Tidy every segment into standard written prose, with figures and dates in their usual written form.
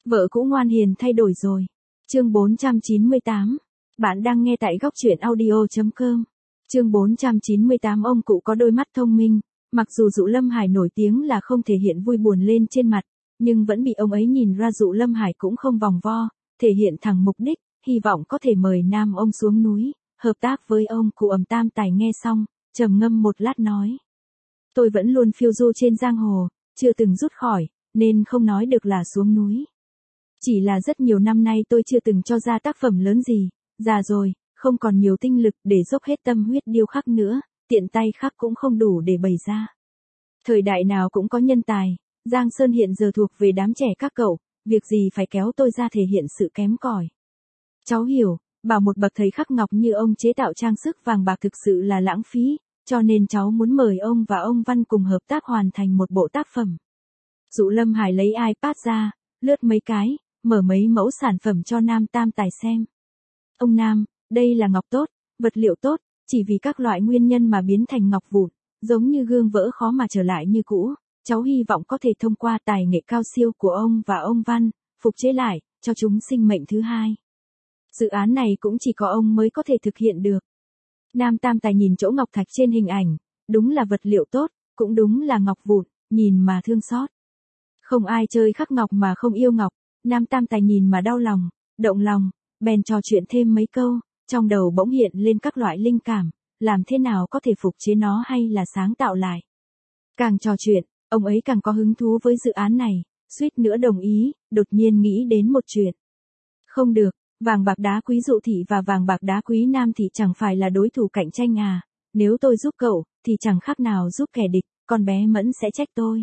Vợ cũ ngoan hiền thay đổi rồi. Chương 498. Bạn đang nghe tại góc truyện audio.com. Chương 498. Ông cụ có đôi mắt thông minh. Mặc dù Dụ Lâm Hải nổi tiếng là không thể hiện vui buồn lên trên mặt, nhưng vẫn bị ông ấy nhìn ra Dụ Lâm Hải cũng không vòng vo, thể hiện thẳng mục đích, hy vọng có thể mời nam ông xuống núi, hợp tác với ông cụ Tam Tài. Nghe xong, trầm ngâm một lát nói. Tôi vẫn luôn phiêu du trên giang hồ, chưa từng rút khỏi, nên không nói được là xuống núi. Chỉ là rất nhiều năm nay tôi chưa từng cho ra tác phẩm lớn gì, già rồi, không còn nhiều tinh lực để dốc hết tâm huyết điêu khắc nữa, tiện tay khắc cũng không đủ để bày ra. Thời đại nào cũng có nhân tài, Giang Sơn hiện giờ thuộc về đám trẻ các cậu, việc gì phải kéo tôi ra thể hiện sự kém cỏi. Cháu hiểu, bảo một bậc thầy khắc ngọc như ông chế tạo trang sức vàng bạc thực sự là lãng phí, cho nên cháu muốn mời ông và ông Văn cùng hợp tác hoàn thành một bộ tác phẩm. Dụ Lâm Hải lấy iPad ra, lướt mấy cái, mở mấy mẫu sản phẩm cho Tam Tài xem. Ông Nam, đây là ngọc tốt, vật liệu tốt, chỉ vì các loại nguyên nhân mà biến thành ngọc vụn, giống như gương vỡ khó mà trở lại như cũ. Cháu hy vọng có thể thông qua tài nghệ cao siêu của ông và ông Văn, phục chế lại, cho chúng sinh mệnh thứ hai. Dự án này cũng chỉ có ông mới có thể thực hiện được. Tam Tài nhìn chỗ ngọc thạch trên hình ảnh, đúng là vật liệu tốt, cũng đúng là ngọc vụn, nhìn mà thương xót. Không ai chơi khắc ngọc mà không yêu ngọc, Tam Tài nhìn mà đau lòng, động lòng, bèn trò chuyện thêm mấy câu, trong đầu bỗng hiện lên các loại linh cảm, làm thế nào có thể phục chế nó hay là sáng tạo lại. Càng trò chuyện, ông ấy càng có hứng thú với dự án này, suýt nữa đồng ý, đột nhiên nghĩ đến một chuyện. Không được, vàng bạc đá quý Dụ thị và vàng bạc đá quý Nam thị chẳng phải là đối thủ cạnh tranh à, nếu tôi giúp cậu, thì chẳng khác nào giúp kẻ địch, con bé Mẫn sẽ trách tôi.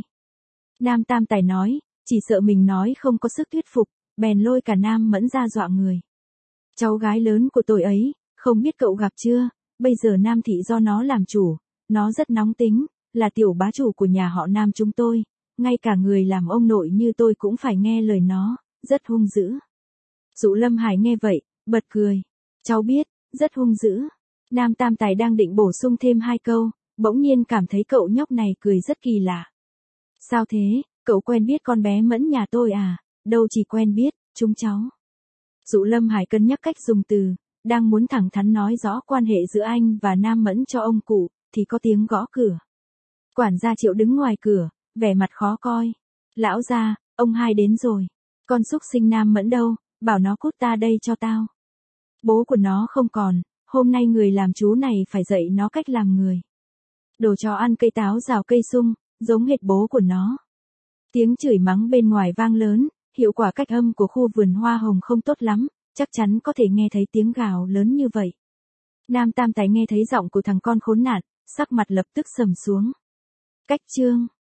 Tam Tài nói, chỉ sợ mình nói không có sức thuyết phục, bèn lôi cả Nam Mẫn ra dọa người. Cháu gái lớn của tôi ấy, không biết cậu gặp chưa, bây giờ Nam thị do nó làm chủ, nó rất nóng tính, là tiểu bá chủ của nhà họ Nam chúng tôi, ngay cả người làm ông nội như tôi cũng phải nghe lời nó, rất hung dữ. Dụ Lâm Hải nghe vậy, bật cười. Cháu biết, rất hung dữ. Tam Tài đang định bổ sung thêm hai câu, bỗng nhiên cảm thấy cậu nhóc này cười rất kỳ lạ. Sao thế, cậu quen biết con bé Mẫn nhà tôi à? Đâu chỉ quen biết, chúng cháu. Dụ Lâm Hải cân nhắc cách dùng từ, đang muốn thẳng thắn nói rõ quan hệ giữa anh và Nam Mẫn cho ông cụ, thì có tiếng gõ cửa. Quản gia Triệu đứng ngoài cửa, vẻ mặt khó coi. Lão gia, ông hai đến rồi. Con xúc sinh Nam Mẫn đâu, bảo nó cút ta đây cho tao. Bố của nó không còn, hôm nay người làm chú này phải dạy nó cách làm người. Đồ cho ăn cây táo rào cây sung, giống hệt bố của nó. Tiếng chửi mắng bên ngoài vang lớn, hiệu quả cách âm của khu vườn hoa hồng không tốt lắm, chắc chắn có thể nghe thấy tiếng gào lớn như vậy. Tam Tài nghe thấy giọng của thằng con khốn nạn, sắc mặt lập tức sầm xuống. Cách chương